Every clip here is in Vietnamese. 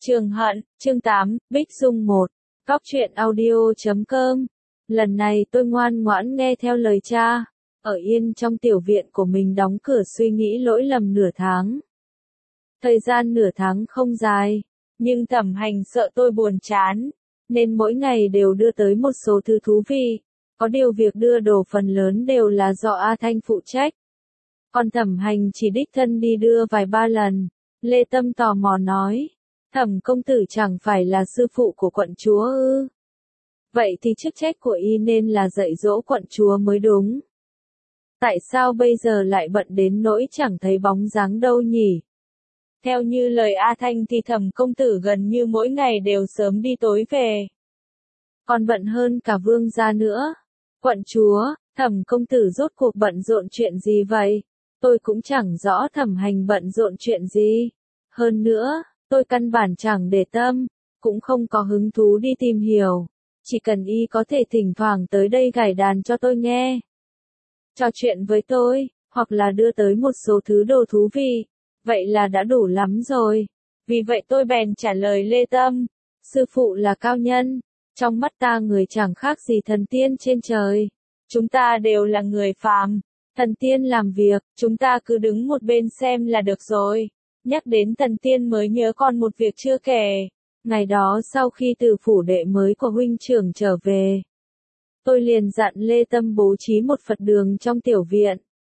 Trường Hận, chương 8, Bích Dung 1. Cóc truyện audio.com. Lần này tôi ngoan ngoãn nghe theo lời cha, ở yên trong tiểu viện của mình đóng cửa suy nghĩ lỗi lầm nửa tháng. Thời gian nửa tháng không dài, nhưng Thẩm Hành sợ tôi buồn chán, nên mỗi ngày đều đưa tới một số thứ thú vị. Có điều việc đưa đồ phần lớn đều là do A Thanh phụ trách. Còn Thẩm Hành chỉ đích thân đi đưa vài ba lần. Lê Tâm tò mò nói, Thẩm công tử chẳng phải là sư phụ của quận chúa ư? Vậy thì chức trách của y nên là dạy dỗ quận chúa mới đúng. Tại sao bây giờ lại bận đến nỗi chẳng thấy bóng dáng đâu nhỉ? Theo như lời A Thanh thì Thẩm công tử gần như mỗi ngày đều sớm đi tối về. Còn bận hơn cả vương gia nữa. Quận chúa, Thẩm công tử rốt cuộc bận rộn chuyện gì vậy? Tôi cũng chẳng rõ Thẩm Hành bận rộn chuyện gì. Hơn nữa, tôi căn bản chẳng để tâm, cũng không có hứng thú đi tìm hiểu. Chỉ cần y có thể thỉnh thoảng tới đây gảy đàn cho tôi nghe, trò chuyện với tôi, hoặc là đưa tới một số thứ đồ thú vị, vậy là đã đủ lắm rồi. Vì vậy tôi bèn trả lời Lê Tâm, sư phụ là cao nhân, trong mắt ta người chẳng khác gì thần tiên trên trời. Chúng ta đều là người phàm, thần tiên làm việc, chúng ta cứ đứng một bên xem là được rồi. Nhắc đến thần tiên mới nhớ còn một việc chưa kể. Ngày đó sau khi từ phủ đệ mới của huynh trưởng trở về, tôi liền dặn Lê Tâm bố trí một Phật đường trong tiểu viện.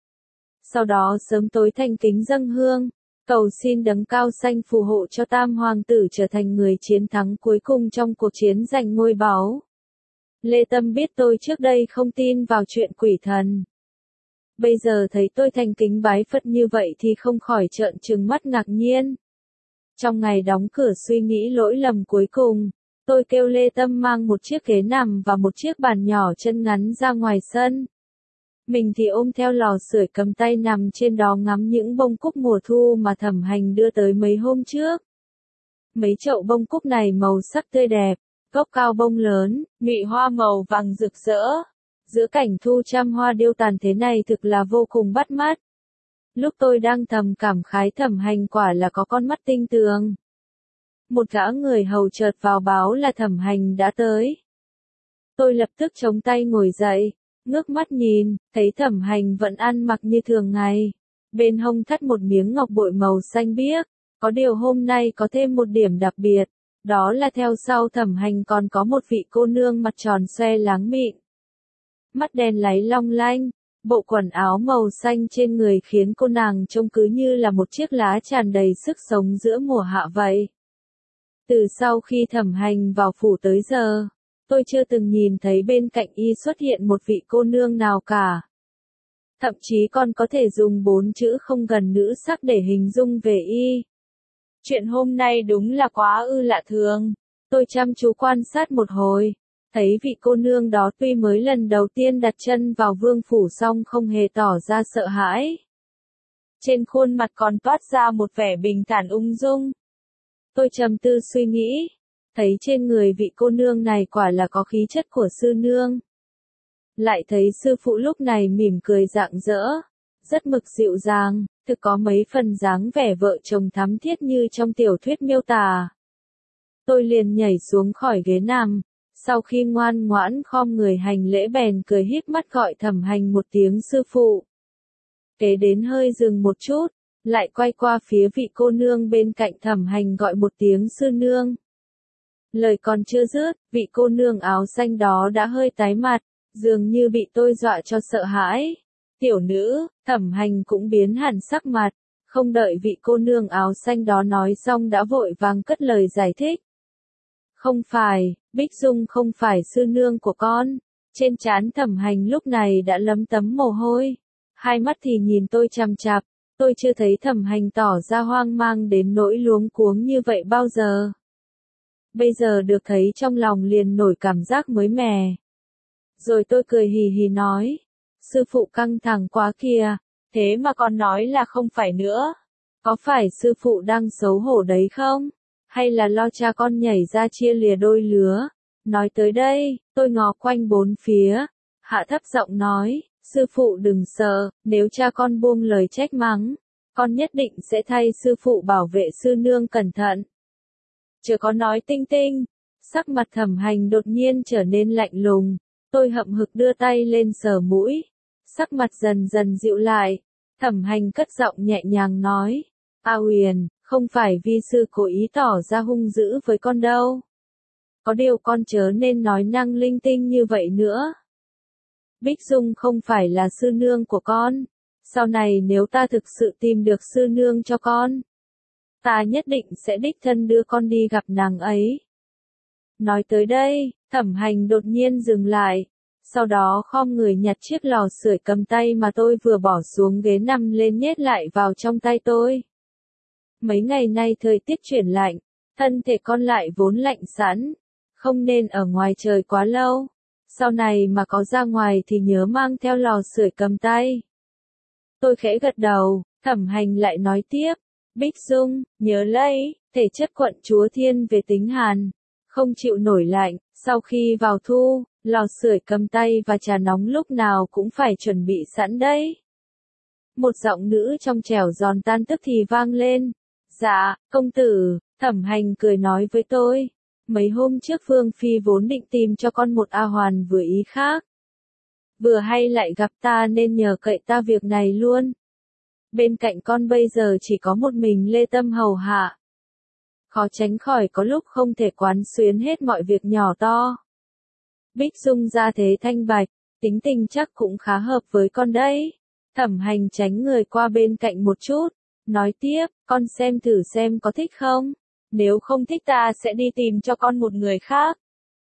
Sau đó sớm tối thành kính dâng hương, cầu xin đấng cao xanh phù hộ cho Tam Hoàng tử trở thành người chiến thắng cuối cùng trong cuộc chiến giành ngôi báu. Lê Tâm biết tôi trước đây không tin vào chuyện quỷ thần. Bây giờ thấy tôi thành kính bái Phật như vậy thì không khỏi trợn trừng mắt ngạc nhiên. Trong ngày đóng cửa suy nghĩ lỗi lầm cuối cùng, tôi kêu Lê Tâm mang một chiếc ghế nằm và một chiếc bàn nhỏ chân ngắn ra ngoài sân. Mình thì ôm theo lò sưởi cầm tay nằm trên đó ngắm những bông cúc mùa thu mà Thẩm Hành đưa tới mấy hôm trước. Mấy chậu bông cúc này màu sắc tươi đẹp, gốc cao bông lớn, nhụy hoa màu vàng rực rỡ. Giữa cảnh thu trăm hoa điêu tàn thế này thực là vô cùng bắt mắt. Lúc tôi đang thầm cảm khái Thẩm Hành quả là có con mắt tinh tường. Một gã người hầu chợt vào báo là Thẩm Hành đã tới. Tôi lập tức chống tay ngồi dậy, ngước mắt nhìn, thấy Thẩm Hành vẫn ăn mặc như thường ngày. Bên hông thắt một miếng ngọc bội màu xanh biếc, có điều hôm nay có thêm một điểm đặc biệt, đó là theo sau Thẩm Hành còn có một vị cô nương mặt tròn xoe láng mịn. Mắt đen láy long lanh, bộ quần áo màu xanh trên người khiến cô nàng trông cứ như là một chiếc lá tràn đầy sức sống giữa mùa hạ vậy. Từ sau khi Thẩm Hành vào phủ tới giờ, tôi chưa từng nhìn thấy bên cạnh y xuất hiện một vị cô nương nào cả. Thậm chí còn có thể dùng 4 chữ không gần nữ sắc để hình dung về y. Chuyện hôm nay đúng là quá ư lạ thường. Tôi chăm chú quan sát một hồi, thấy vị cô nương đó tuy mới lần đầu tiên đặt chân vào vương phủ song không hề tỏ ra sợ hãi. Trên khuôn mặt còn toát ra một vẻ bình thản ung dung. Tôi trầm tư suy nghĩ, thấy trên người vị cô nương này quả là có khí chất của sư nương. Lại thấy sư phụ lúc này mỉm cười rạng rỡ, rất mực dịu dàng, thực có mấy phần dáng vẻ vợ chồng thắm thiết như trong tiểu thuyết miêu tả. Tôi liền nhảy xuống khỏi ghế nằm, sau khi ngoan ngoãn khom người hành lễ bèn cười híp mắt gọi Thẩm Hành một tiếng sư phụ. Kế đến hơi dừng một chút, lại quay qua phía vị cô nương bên cạnh Thẩm Hành gọi một tiếng sư nương. Lời còn chưa dứt, vị cô nương áo xanh đó đã hơi tái mặt, dường như bị tôi dọa cho sợ hãi. Tiểu nữ, Thẩm Hành cũng biến hẳn sắc mặt, không đợi vị cô nương áo xanh đó nói xong đã vội vàng cất lời giải thích. Không phải, Bích Dung không phải sư nương của con. Trên trán Thẩm Hành lúc này đã lấm tấm mồ hôi, hai mắt thì nhìn tôi chằm chằm. Tôi chưa thấy Thẩm Hành tỏ ra hoang mang đến nỗi luống cuống như vậy bao giờ. Bây giờ được thấy trong lòng liền nổi cảm giác mới mẻ. Rồi tôi cười hì hì nói, sư phụ căng thẳng quá kìa, thế mà con nói là không phải nữa. Có phải sư phụ đang xấu hổ đấy không? Hay là lo cha con nhảy ra chia lìa đôi lứa? Nói tới đây, tôi ngó quanh bốn phía, hạ thấp giọng nói, sư phụ đừng sợ, nếu cha con buông lời trách mắng, con nhất định sẽ thay sư phụ bảo vệ sư nương cẩn thận. chớ có nói tinh tinh. Sắc mặt Thẩm Hành đột nhiên trở nên lạnh lùng, tôi hậm hực đưa tay lên sờ mũi, sắc mặt dần dần dịu lại, Thẩm Hành cất giọng nhẹ nhàng nói, A Huyền, không phải vi sư cố ý tỏ ra hung dữ với con đâu. Có điều con chớ nên nói năng linh tinh như vậy nữa. Bích Dung không phải là sư nương của con. Sau này nếu ta thực sự tìm được sư nương cho con, ta nhất định sẽ đích thân đưa con đi gặp nàng ấy. Nói tới đây, Thẩm Hành đột nhiên dừng lại, sau đó khom người nhặt chiếc lò sưởi cầm tay mà tôi vừa bỏ xuống ghế nằm lên nhét lại vào trong tay tôi. Mấy ngày nay thời tiết chuyển lạnh, thân thể con lại vốn lạnh sẵn, không nên ở ngoài trời quá lâu. Sau này mà có ra ngoài thì nhớ mang theo lò sưởi cầm tay. Tôi khẽ gật đầu, Thẩm Hành lại nói tiếp, Bích Dung, nhớ lấy, thể chất quận chúa thiên về tính hàn, không chịu nổi lạnh, sau khi vào thu, lò sưởi cầm tay và trà nóng lúc nào cũng phải chuẩn bị sẵn đấy. Một giọng nữ trong trẻo giòn tan tức thì vang lên. Dạ, công tử, Thẩm Hành cười nói với tôi. Mấy hôm trước Vương Phi vốn định tìm cho con một A Hoàn vừa ý khác. Vừa hay lại gặp ta nên nhờ cậy ta việc này luôn. Bên cạnh con bây giờ chỉ có một mình Lê Tâm hầu hạ. Khó tránh khỏi có lúc không thể quán xuyến hết mọi việc nhỏ to. Bích Dung ra thế thanh bạch, tính tình chắc cũng khá hợp với con đấy. Thẩm Hành tránh người qua bên cạnh một chút, nói tiếp, con xem thử xem có thích không, nếu không thích ta sẽ đi tìm cho con một người khác.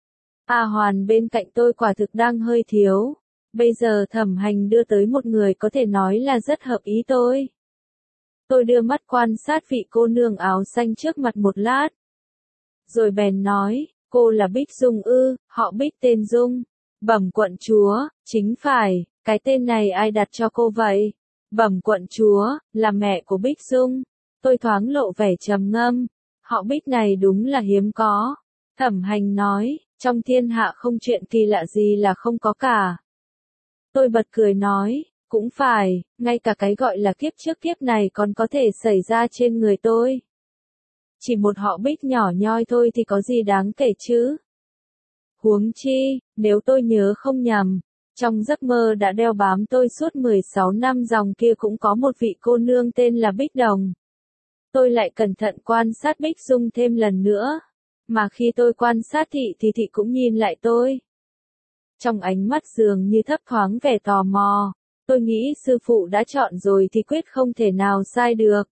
A Hoàn bên cạnh tôi quả thực đang hơi thiếu, bây giờ Thẩm Hành đưa tới một người có thể nói là rất hợp ý tôi. Tôi đưa mắt quan sát vị cô nương áo xanh trước mặt một lát, rồi bèn nói, cô là Bích Dung ư, họ Bích tên Dung. Bẩm quận chúa, chính phải, cái tên này ai đặt cho cô vậy? Bẩm quận chúa, là mẹ của Bích Dung. Tôi thoáng lộ vẻ trầm ngâm, họ Bích này đúng là hiếm có. Thẩm Hành nói, trong thiên hạ không chuyện kỳ lạ gì là không có cả. Tôi bật cười nói, cũng phải, ngay cả cái gọi là kiếp trước kiếp này còn có thể xảy ra trên người tôi. Chỉ một họ Bích nhỏ nhoi thôi thì có gì đáng kể chứ? Huống chi, nếu tôi nhớ không nhầm, trong giấc mơ đã đeo bám tôi suốt 16 năm dòng kia cũng có một vị cô nương tên là Bích Đồng. Tôi lại cẩn thận quan sát Bích Dung thêm lần nữa, mà khi tôi quan sát thị cũng nhìn lại tôi. Trong ánh mắt dường như thấp thoáng vẻ tò mò, tôi nghĩ sư phụ đã chọn rồi thì quyết không thể nào sai được.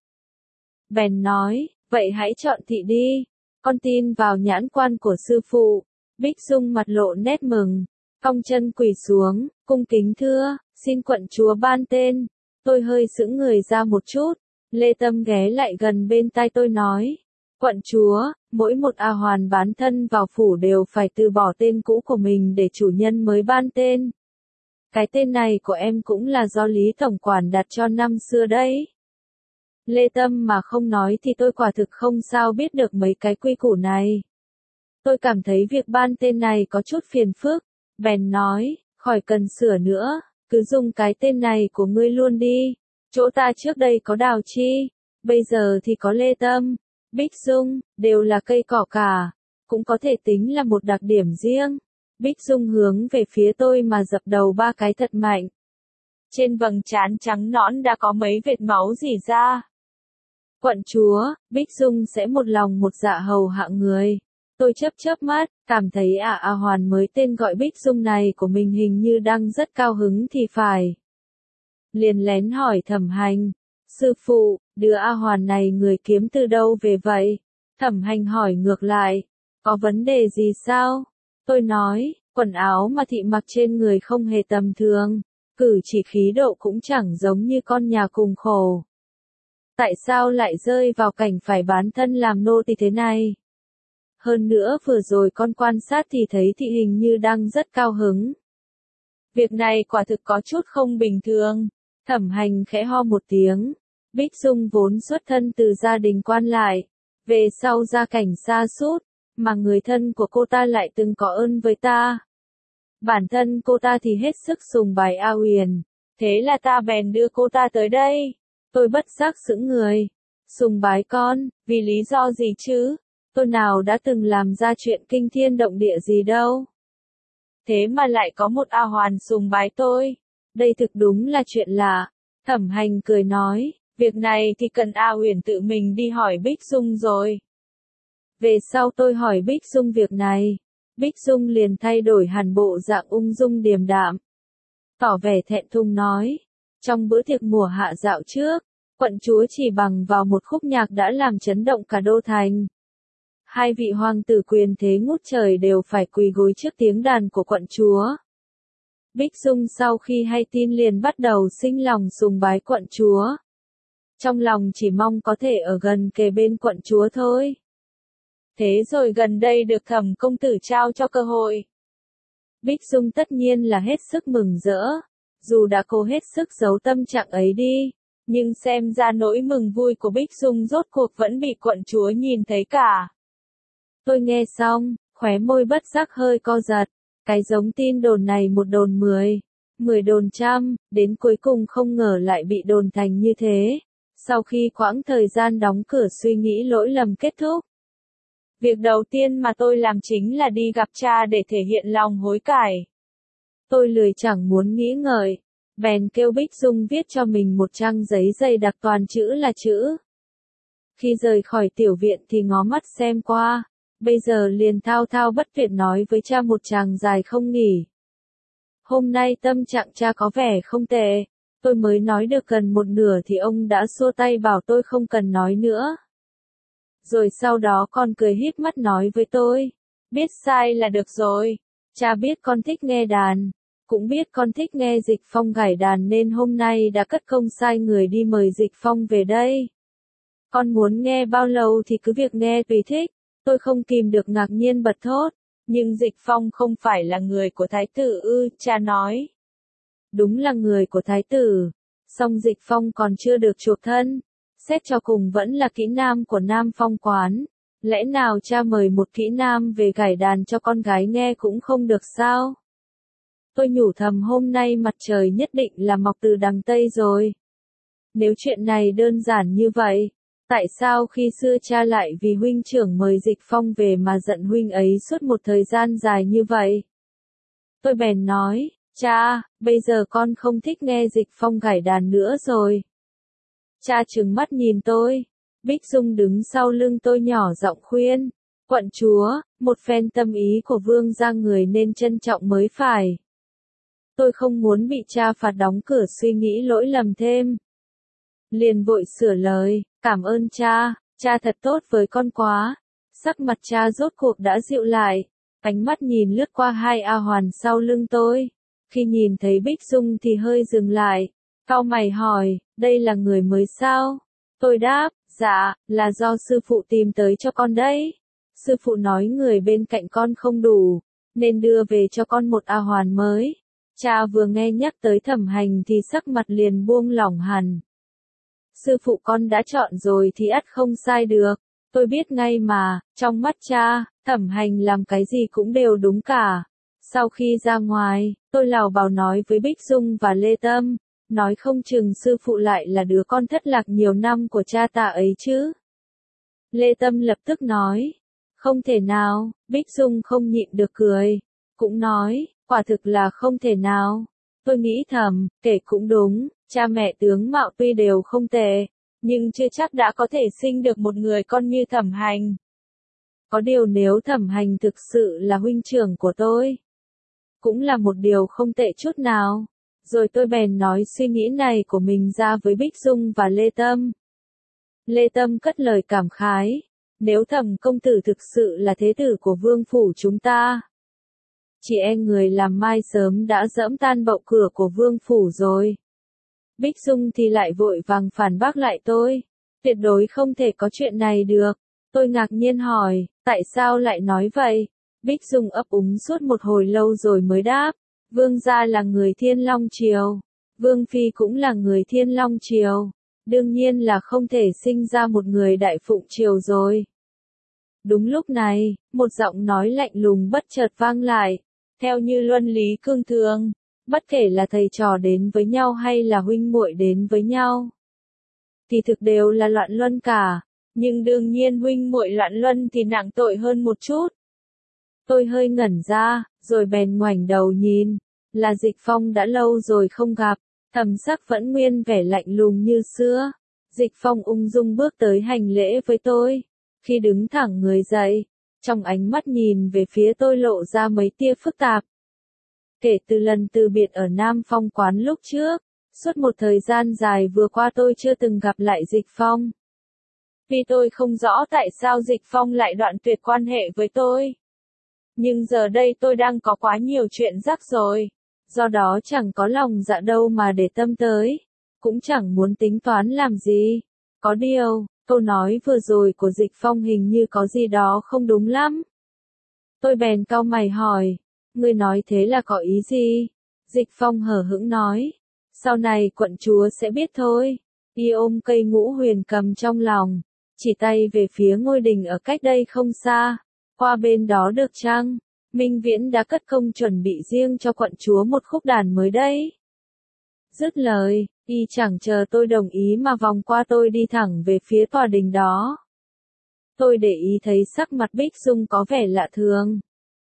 Bèn nói, vậy hãy chọn thị đi, con tin vào nhãn quan của sư phụ. Bích Dung mặt lộ nét mừng, cong chân quỳ xuống, cung kính thưa, xin quận chúa ban tên. Tôi hơi sững người ra một chút, Lê Tâm ghé lại gần bên tai tôi nói, quận chúa, mỗi một A Hoàn bán thân vào phủ đều phải từ bỏ tên cũ của mình để chủ nhân mới ban tên. Cái tên này của em cũng là do Lý Tổng Quản đặt cho năm xưa đấy. Lê Tâm mà không nói thì tôi quả thực không sao biết được mấy cái quy củ này. Tôi cảm thấy việc ban tên này có chút phiền phức, bèn nói, khỏi cần sửa nữa, cứ dùng cái tên này của ngươi luôn đi. Chỗ ta trước đây có Đào Chi, bây giờ thì có Lê Tâm, Bích Dung, đều là cây cỏ cả, cũng có thể tính là một đặc điểm riêng. Bích Dung hướng về phía tôi mà dập đầu 3 cái thật mạnh. Trên vầng trán trắng nõn đã có mấy vệt máu rỉ ra. Quận chúa, Bích Dung sẽ một lòng một dạ hầu hạ người. Tôi chớp mắt, cảm thấy A Hoàn mới tên gọi Bích Dung này của mình hình như đang rất cao hứng thì phải. Liền lén hỏi Thẩm Hành, sư phụ, đứa A Hoàn này người kiếm từ đâu về vậy? Thẩm Hành hỏi ngược lại, có vấn đề gì sao? Tôi nói, quần áo mà thị mặc trên người không hề tầm thường, cử chỉ khí độ cũng chẳng giống như con nhà cùng khổ. Tại sao lại rơi vào cảnh phải bán thân làm nô tỳ thế này? Hơn nữa vừa rồi con quan sát thì thấy thị hình như đang rất cao hứng. Việc này quả thực có chút không bình thường. Thẩm Hành khẽ ho một tiếng. Bích Dung vốn xuất thân từ gia đình quan lại, về sau gia cảnh sa sút, mà người thân của cô ta lại từng có ơn với ta. Bản thân cô ta thì hết sức sùng bái A Huyền, thế là ta bèn đưa cô ta tới đây. Tôi bất giác sững người. Sùng bái con, vì lý do gì chứ? Tôi nào đã từng làm ra chuyện kinh thiên động địa gì đâu. Thế mà lại có một A Hoàn sùng bái tôi. Đây thực đúng là chuyện lạ. Thẩm Hành cười nói, việc này thì cần A Huyền tự mình đi hỏi Bích Dung rồi. Về sau tôi hỏi Bích Dung việc này. Bích Dung liền thay đổi hẳn bộ dạng ung dung điềm đạm. Tỏ vẻ thẹn thùng nói, trong bữa tiệc mùa hạ dạo trước, quận chúa chỉ bằng vào một khúc nhạc đã làm chấn động cả đô thành. Hai vị hoàng tử quyền thế ngút trời đều phải quỳ gối trước tiếng đàn của quận chúa. Bích Dung sau khi hay tin liền bắt đầu sinh lòng sùng bái quận chúa. Trong lòng chỉ mong có thể ở gần kề bên quận chúa thôi. Thế rồi gần đây được Thẩm công tử trao cho cơ hội. Bích Dung tất nhiên là hết sức mừng rỡ. Dù đã cố hết sức giấu tâm trạng ấy đi, nhưng xem ra nỗi mừng vui của Bích Dung rốt cuộc vẫn bị quận chúa nhìn thấy cả. Tôi nghe xong, khóe môi bất giác hơi co giật. Cái giống tin đồn này một đồn 10, 10 đồn trăm, đến cuối cùng không ngờ lại bị đồn thành như thế. Sau khi quãng thời gian đóng cửa suy nghĩ lỗi lầm kết thúc. Việc đầu tiên mà tôi làm chính là đi gặp cha để thể hiện lòng hối cải. Tôi lười chẳng muốn nghĩ ngợi, bèn kêu Bích Dung viết cho mình một trang giấy dày đặc toàn chữ là chữ. Khi rời khỏi tiểu viện thì ngó mắt xem qua, bây giờ liền thao thao bất tuyệt nói với cha một tràng dài không nghỉ. Hôm nay tâm trạng cha có vẻ không tệ, tôi mới nói được gần một nửa thì ông đã xua tay bảo tôi không cần nói nữa. Rồi sau đó con cười híp mắt nói với tôi, biết sai là được rồi, cha biết con thích nghe đàn, cũng biết con thích nghe Dịch Phong gảy đàn nên hôm nay đã cất công sai người đi mời Dịch Phong về đây. Con muốn nghe bao lâu thì cứ việc nghe tùy thích, tôi không kìm được ngạc nhiên bật thốt, nhưng Dịch Phong không phải là người của thái tử ư, cha nói. Đúng là người của thái tử, song Dịch Phong còn chưa được chuộc thân. Xét cho cùng vẫn là kỹ nam của Nam Phong quán, lẽ nào cha mời một kỹ nam về gảy đàn cho con gái nghe cũng không được sao? Tôi nhủ thầm hôm nay mặt trời nhất định là mọc từ đằng Tây rồi. Nếu chuyện này đơn giản như vậy, tại sao khi xưa cha lại vì huynh trưởng mời Dịch Phong về mà giận huynh ấy suốt một thời gian dài như vậy? Tôi bèn nói, cha, bây giờ con không thích nghe Dịch Phong gảy đàn nữa rồi. Cha trừng mắt nhìn tôi, Bích Dung đứng sau lưng tôi nhỏ giọng khuyên, quận chúa, một phen tâm ý của vương gia người nên trân trọng mới phải. Tôi không muốn bị cha phạt đóng cửa suy nghĩ lỗi lầm thêm. Liền vội sửa lời, cảm ơn cha, cha thật tốt với con quá. Sắc mặt cha rốt cuộc đã dịu lại, ánh mắt nhìn lướt qua hai A Hoàn sau lưng tôi. Khi nhìn thấy Bích Dung thì hơi dừng lại, cau mày hỏi, đây là người mới sao? Tôi đáp, dạ, là do sư phụ tìm tới cho con đấy. Sư phụ nói người bên cạnh con không đủ, nên đưa về cho con một A Hoàn mới. Cha vừa nghe nhắc tới Thẩm Hành thì sắc mặt liền buông lỏng hẳn. Sư phụ con đã chọn rồi thì ắt không sai được. Tôi biết ngay mà, trong mắt cha, Thẩm Hành làm cái gì cũng đều đúng cả. Sau khi ra ngoài, tôi lảo bảo nói với Bích Dung và Lê Tâm, nói không chừng sư phụ lại là đứa con thất lạc nhiều năm của cha ta ấy chứ. Lê Tâm lập tức nói, không thể nào, Bích Dung không nhịn được cười, cũng nói, quả thực là không thể nào. Tôi nghĩ thầm, kể cũng đúng, cha mẹ tướng mạo tuy đều không tệ, nhưng chưa chắc đã có thể sinh được một người con như Thẩm Hành. Có điều nếu Thẩm Hành thực sự là huynh trưởng của tôi, cũng là một điều không tệ chút nào. Rồi tôi bèn nói suy nghĩ này của mình ra với Bích Dung và Lê Tâm. Lê Tâm cất lời cảm khái, nếu Thẩm công tử thực sự là thế tử của vương phủ chúng ta, chỉ e người làm mai sớm đã giẫm tan bậu cửa của vương phủ rồi. Bích Dung thì lại vội vàng phản bác lại tôi, tuyệt đối không thể có chuyện này được. Tôi ngạc nhiên hỏi, tại sao lại nói vậy? Bích Dung ấp úng suốt một hồi lâu rồi mới đáp, vương gia là người Thiên Long Triều, vương phi cũng là người Thiên Long Triều, đương nhiên là không thể sinh ra một người Đại Phụng Triều rồi. Đúng lúc này, một giọng nói lạnh lùng bất chợt vang lại, theo như luân lý cương thường, bất kể là thầy trò đến với nhau hay là huynh muội đến với nhau, thì thực đều là loạn luân cả, Nhưng đương nhiên huynh muội loạn luân thì nặng tội hơn một chút. Tôi hơi ngẩn ra, rồi bèn ngoảnh đầu nhìn, là Dịch Phong đã lâu rồi không gặp, thần sắc vẫn nguyên vẻ lạnh lùng như xưa. Dịch Phong ung dung bước tới hành lễ với tôi, khi đứng thẳng người dậy, trong ánh mắt nhìn về phía tôi lộ ra mấy tia phức tạp. Kể từ lần từ biệt ở Nam Phong quán lúc trước, suốt một thời gian dài vừa qua tôi chưa từng gặp lại Dịch Phong. Vì tôi không rõ tại sao Dịch Phong lại đoạn tuyệt quan hệ với tôi. Nhưng giờ đây tôi đang có quá nhiều chuyện rắc rồi, do đó chẳng có lòng dạ đâu mà để tâm tới, cũng chẳng muốn tính toán làm gì. Có điều, câu nói vừa rồi của Dịch Phong hình như có gì đó không đúng lắm. Tôi bèn cau mày hỏi, ngươi nói thế là có ý gì? Dịch Phong hờ hững nói, sau này quận chúa sẽ biết thôi. Y ôm cây ngũ huyền cầm trong lòng, chỉ tay về phía ngôi đình ở cách đây không xa. Qua bên đó được chăng? Minh Viễn đã cất công chuẩn bị riêng cho quận chúa một khúc đàn mới đây. Dứt lời, y chẳng chờ tôi đồng ý mà vòng qua tôi đi thẳng về phía tòa đình đó. Tôi để ý thấy sắc mặt Bích Dung có vẻ lạ thường.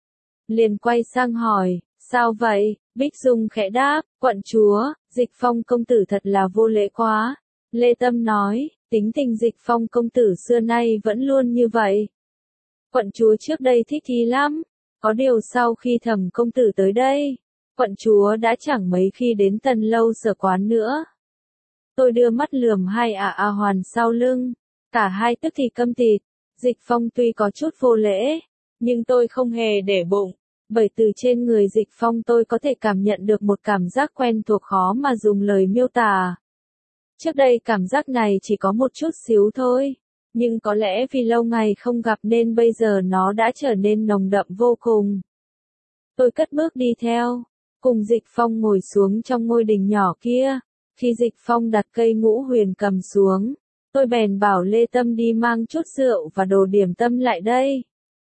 Liền quay sang hỏi, sao vậy? Bích Dung khẽ đáp, quận chúa, Dịch Phong công tử thật là vô lễ quá. Lê Tâm nói, tính tình Dịch Phong công tử xưa nay vẫn luôn như vậy. Quận chúa trước đây thích thi lắm, có điều sau khi Thẩm công tử tới đây, quận chúa đã chẳng mấy khi đến Tần Lâu Sở quán nữa. Tôi đưa mắt lườm hai hoàn sau lưng, cả hai tức thì câm tịt. Dịch Phong tuy có chút vô lễ, nhưng tôi không hề để bụng, bởi từ trên người Dịch Phong tôi có thể cảm nhận được một cảm giác quen thuộc khó mà dùng lời miêu tả. Trước đây cảm giác này chỉ có một chút xíu thôi, nhưng có lẽ vì lâu ngày không gặp nên bây giờ nó đã trở nên nồng đậm vô cùng. Tôi cất bước đi theo, cùng Dịch Phong ngồi xuống trong ngôi đình nhỏ kia. Khi Dịch Phong đặt cây ngũ huyền cầm xuống, tôi bèn bảo Lê Tâm đi mang chút rượu và đồ điểm tâm lại đây.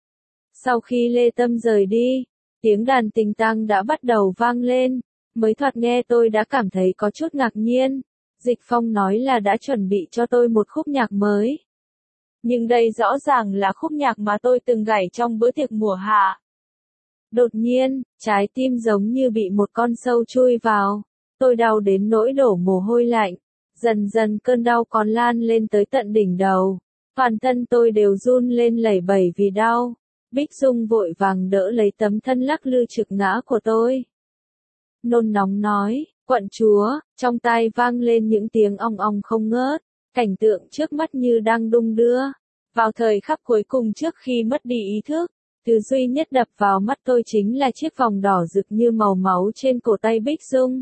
Sau khi Lê Tâm rời đi, tiếng đàn tình tang đã bắt đầu vang lên, mới thoạt nghe tôi đã cảm thấy có chút ngạc nhiên. Dịch Phong nói là đã chuẩn bị cho tôi một khúc nhạc mới. Nhưng đây rõ ràng là khúc nhạc mà tôi từng gảy trong bữa tiệc mùa hạ. Đột nhiên, trái tim giống như bị một con sâu chui vào. Tôi đau đến nỗi đổ mồ hôi lạnh. Dần dần cơn đau còn lan lên tới tận đỉnh đầu. Toàn thân tôi đều run lên lẩy bẩy vì đau. Bích Dung vội vàng đỡ lấy tấm thân lắc lư trực ngã của tôi. Nôn nóng nói, quận chúa, trong tai vang lên những tiếng ong ong không ngớt. Cảnh tượng trước mắt như đang đung đưa. Vào thời khắc cuối cùng trước khi mất đi ý thức, thứ duy nhất đập vào mắt tôi chính là chiếc vòng đỏ rực như màu máu trên cổ tay Bích Dung.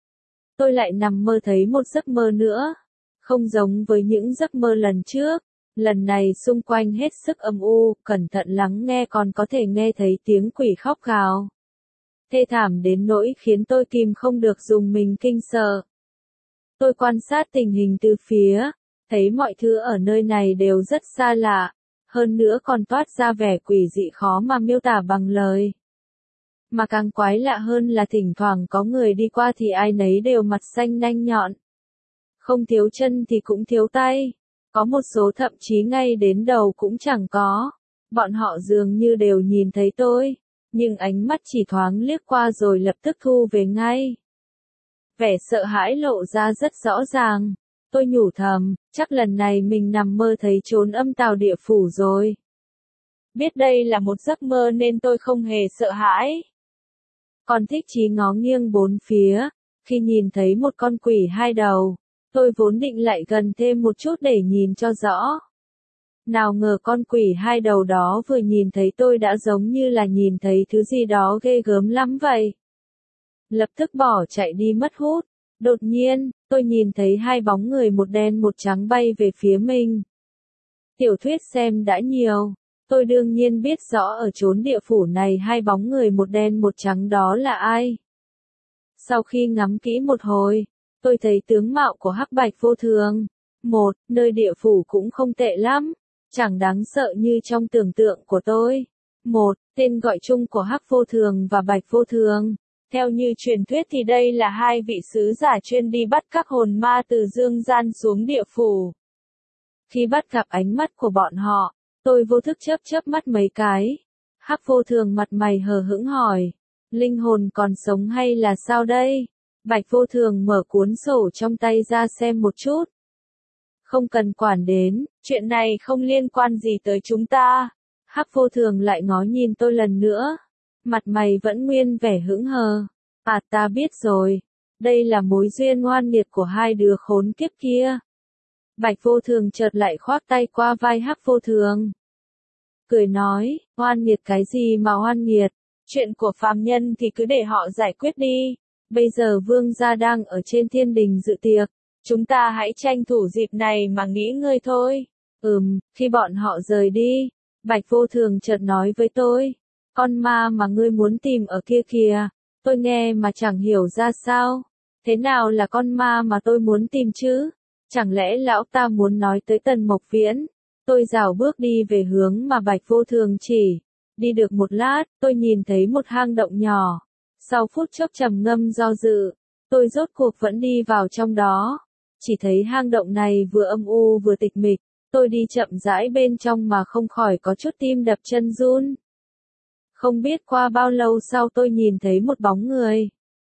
Tôi lại nằm mơ thấy một giấc mơ nữa. Không giống với những giấc mơ lần trước. Lần này xung quanh hết sức âm u, cẩn thận lắng nghe còn có thể nghe thấy tiếng quỷ khóc gào. Thê thảm đến nỗi khiến tôi kìm không được dùng mình kinh sợ. Tôi quan sát tình hình từ phía, thấy mọi thứ ở nơi này đều rất xa lạ, hơn nữa còn toát ra vẻ quỷ dị khó mà miêu tả bằng lời. Mà càng quái lạ hơn là thỉnh thoảng có người đi qua thì ai nấy đều mặt xanh nanh nhọn. Không thiếu chân thì cũng thiếu tay, có một số thậm chí ngay đến đầu cũng chẳng có. Bọn họ dường như đều nhìn thấy tôi, nhưng ánh mắt chỉ thoáng liếc qua rồi lập tức thu về ngay. Vẻ sợ hãi lộ ra rất rõ ràng. Tôi nhủ thầm, chắc lần này mình nằm mơ thấy chốn âm tào địa phủ rồi. Biết đây là một giấc mơ nên tôi không hề sợ hãi. Còn thích chí ngó nghiêng bốn phía, khi nhìn thấy một con quỷ hai đầu, tôi vốn định lại gần thêm một chút để nhìn cho rõ. Nào ngờ con quỷ hai đầu đó vừa nhìn thấy tôi đã giống như là nhìn thấy thứ gì đó ghê gớm lắm vậy. Lập tức bỏ chạy đi mất hút. Đột nhiên, tôi nhìn thấy hai bóng người một đen một trắng bay về phía mình. Tiểu thuyết xem đã nhiều, tôi đương nhiên biết rõ ở chốn địa phủ này hai bóng người một đen một trắng đó là ai. Sau khi ngắm kỹ một hồi, tôi thấy tướng mạo của Hắc Bạch vô thường. Một, nơi địa phủ cũng không tệ lắm, chẳng đáng sợ như trong tưởng tượng của tôi. Một, tên gọi chung của Hắc vô thường và Bạch vô thường. Theo như truyền thuyết thì đây là hai vị sứ giả chuyên đi bắt các hồn ma từ dương gian xuống địa phủ. Khi bắt gặp ánh mắt của bọn họ, tôi vô thức chớp chớp mắt mấy cái. Hắc Vô Thường mặt mày hờ hững hỏi, linh hồn còn sống hay là sao đây? Bạch Vô Thường mở cuốn sổ trong tay ra xem một chút. Không cần quản đến, chuyện này không liên quan gì tới chúng ta. Hắc Vô Thường lại ngó nhìn tôi lần nữa. Mặt mày vẫn nguyên vẻ hững hờ. À, ta biết rồi. Đây là mối duyên oan nghiệt của hai đứa khốn kiếp kia. Bạch Vô Thường chợt lại khoác tay qua vai Hắc Vô Thường. Cười nói, oan nghiệt cái gì mà oan nghiệt, chuyện của phàm nhân thì cứ để họ giải quyết đi. Bây giờ vương gia đang ở trên thiên đình dự tiệc, chúng ta hãy tranh thủ dịp này mà nghỉ ngơi thôi. Khi bọn họ rời đi, Bạch Vô Thường chợt nói với tôi, con ma mà ngươi muốn tìm ở kia kìa. Tôi nghe mà chẳng hiểu ra sao. Thế nào là con ma mà tôi muốn tìm chứ? Chẳng lẽ lão ta muốn nói tới Tần Mộc Viễn? Tôi rảo bước đi về hướng mà Bạch Vô Thường chỉ. Đi được một lát, tôi nhìn thấy một hang động nhỏ. Sau phút chốc trầm ngâm do dự, tôi rốt cuộc vẫn đi vào trong đó. Chỉ thấy hang động này vừa âm u vừa tịch mịch. Tôi đi chậm rãi bên trong mà không khỏi có chút tim đập chân run. Không biết qua bao lâu sau tôi nhìn thấy một bóng người.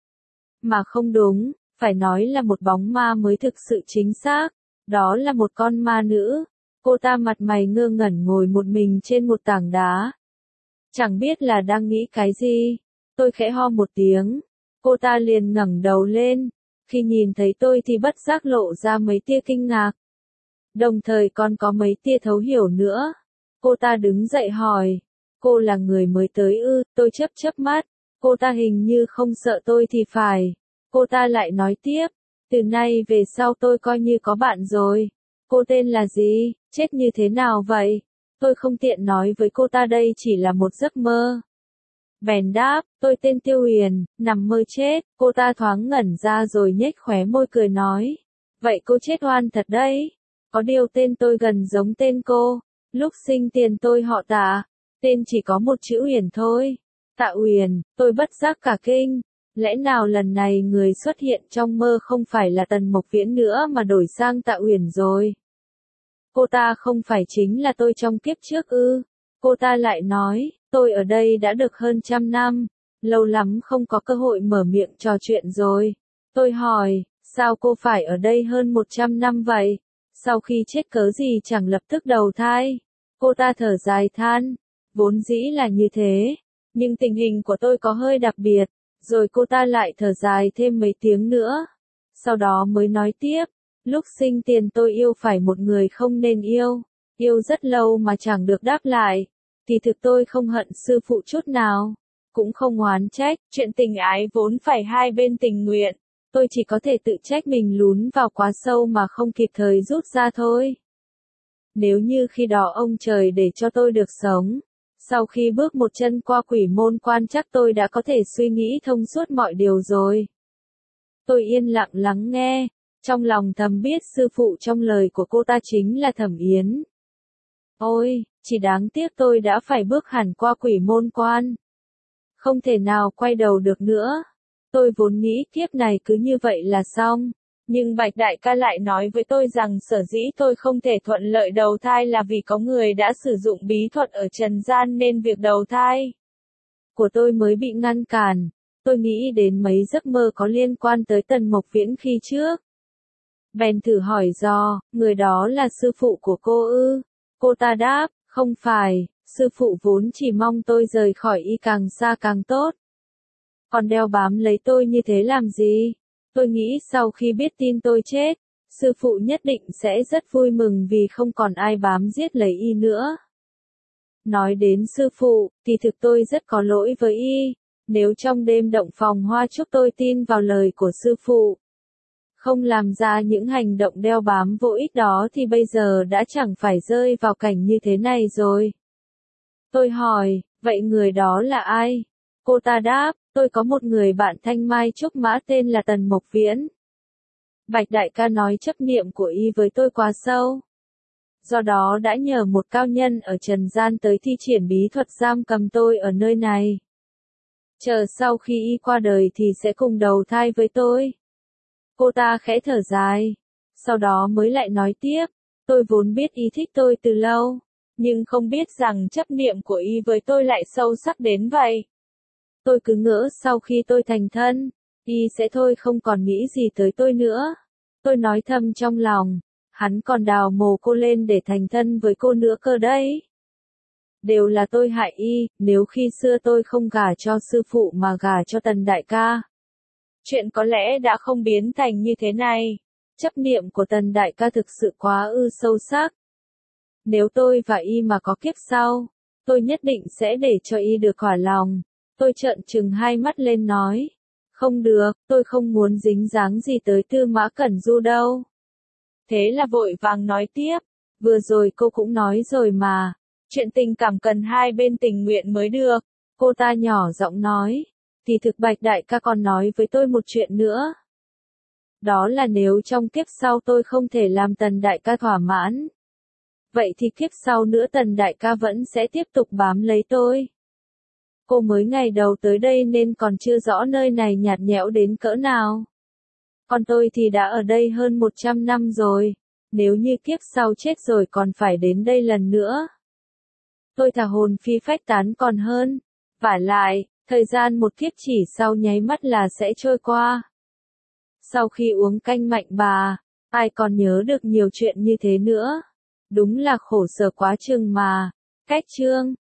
Mà không đúng, phải nói là một bóng ma mới thực sự chính xác. Đó là một con ma nữ. Cô ta mặt mày ngơ ngẩn ngồi một mình trên một tảng đá. Chẳng biết là đang nghĩ cái gì. Tôi khẽ ho một tiếng. Cô ta liền ngẩng đầu lên. Khi nhìn thấy tôi thì bất giác lộ ra mấy tia kinh ngạc. Đồng thời còn có mấy tia thấu hiểu nữa. Cô ta đứng dậy hỏi. Cô là người mới tới ư? Tôi chớp chớp mắt. Cô ta hình như không sợ tôi thì phải. Cô ta lại nói tiếp. Từ nay về sau tôi coi như có bạn rồi. Cô tên là gì? Chết như thế nào vậy? Tôi không tiện nói với cô ta đây chỉ là một giấc mơ. Bèn đáp, tôi tên Tiêu Huyền, nằm mơ chết. Cô ta thoáng ngẩn ra rồi nhếch khóe môi cười nói. Vậy cô chết oan thật đấy. Có điều tên tôi gần giống tên cô. Lúc sinh tiền tôi họ Tạ. Tên chỉ có một chữ Huyền thôi. Tạ Huyền, tôi bất giác cả kinh. Lẽ nào lần này người xuất hiện trong mơ không phải là Tần Mộc Viễn nữa mà đổi sang Tạ Huyền rồi? Cô ta không phải chính là tôi trong kiếp trước ư? Cô ta lại nói, tôi ở đây đã được hơn 100 năm, lâu lắm không có cơ hội mở miệng trò chuyện rồi. Tôi hỏi, sao cô phải ở đây hơn 100 năm vậy? Sau khi chết cớ gì chẳng lập tức đầu thai? Cô ta thở dài than, vốn dĩ là như thế, nhưng tình hình của tôi có hơi đặc biệt. Rồi cô ta lại thở dài thêm mấy tiếng nữa. Sau đó mới nói tiếp, lúc sinh tiền tôi yêu phải một người không nên yêu. Yêu rất lâu mà chẳng được đáp lại. Thì thực tôi không hận sư phụ chút nào. Cũng không oán trách, chuyện tình ái vốn phải hai bên tình nguyện. Tôi chỉ có thể tự trách mình lún vào quá sâu mà không kịp thời rút ra thôi. Nếu như khi đó ông trời để cho tôi được sống. Sau khi bước một chân qua quỷ môn quan chắc tôi đã có thể suy nghĩ thông suốt mọi điều rồi. Tôi yên lặng lắng nghe, trong lòng thầm biết sư phụ trong lời của cô ta chính là Thẩm Yến. Ôi, chỉ đáng tiếc tôi đã phải bước hẳn qua quỷ môn quan. Không thể nào quay đầu được nữa. Tôi vốn nghĩ kiếp này cứ như vậy là xong. Nhưng Bạch Đại ca lại nói với tôi rằng sở dĩ tôi không thể thuận lợi đầu thai là vì có người đã sử dụng bí thuật ở trần gian nên việc đầu thai của tôi mới bị ngăn cản. Tôi nghĩ đến mấy giấc mơ có liên quan tới Tần Mộc Viễn khi trước. Bèn thử hỏi dò, người đó là sư phụ của cô ư? Cô ta đáp, không phải, sư phụ vốn chỉ mong tôi rời khỏi y càng xa càng tốt. Còn đeo bám lấy tôi như thế làm gì? Tôi nghĩ sau khi biết tin tôi chết, sư phụ nhất định sẽ rất vui mừng vì không còn ai bám giết lấy y nữa. Nói đến sư phụ, thì thực tôi rất có lỗi với y. Nếu trong đêm động phòng hoa chúc tôi tin vào lời của sư phụ, không làm ra những hành động đeo bám vô ích đó thì bây giờ đã chẳng phải rơi vào cảnh như thế này rồi. Tôi hỏi, vậy người đó là ai? Cô ta đáp, tôi có một người bạn thanh mai trúc mã tên là Tần Mộc Viễn. Bạch Đại ca nói chấp niệm của y với tôi quá sâu. Do đó đã nhờ một cao nhân ở trần gian tới thi triển bí thuật giam cầm tôi ở nơi này. Chờ sau khi y qua đời thì sẽ cùng đầu thai với tôi. Cô ta khẽ thở dài. Sau đó mới lại nói tiếp. Tôi vốn biết y thích tôi từ lâu, nhưng không biết rằng chấp niệm của y với tôi lại sâu sắc đến vậy. Tôi cứ ngỡ sau khi tôi thành thân, y sẽ thôi không còn nghĩ gì tới tôi nữa. Tôi nói thầm trong lòng, hắn còn đào mồ cô lên để thành thân với cô nữa cơ đấy. Đều là tôi hại y, nếu khi xưa tôi không gả cho sư phụ mà gả cho Tần đại ca. Chuyện có lẽ đã không biến thành như thế này. Chấp niệm của Tần đại ca thực sự quá sâu sắc. Nếu tôi và y mà có kiếp sau, tôi nhất định sẽ để cho y được thỏa lòng. Tôi trợn trừng hai mắt lên nói. Không được, tôi không muốn dính dáng gì tới Tư Mã Cẩn Du đâu. Thế là vội vàng nói tiếp. Vừa rồi cô cũng nói rồi mà. Chuyện tình cảm cần hai bên tình nguyện mới được. Cô ta nhỏ giọng nói. Thì thực Bạch đại ca còn nói với tôi một chuyện nữa. Đó là nếu trong kiếp sau tôi không thể làm Tần đại ca thỏa mãn. Vậy thì kiếp sau nữa Tần đại ca vẫn sẽ tiếp tục bám lấy tôi. Cô mới ngày đầu tới đây nên còn chưa rõ nơi này nhạt nhẽo đến cỡ nào. Còn tôi thì đã ở đây hơn 100 năm rồi. Nếu như kiếp sau chết rồi còn phải đến đây lần nữa. Tôi thà hồn phi phách tán còn hơn. Vả lại, thời gian một kiếp chỉ sau nháy mắt là sẽ trôi qua. Sau khi uống canh mạnh bà, ai còn nhớ được nhiều chuyện như thế nữa. Đúng là khổ sở quá chừng mà. Cách chương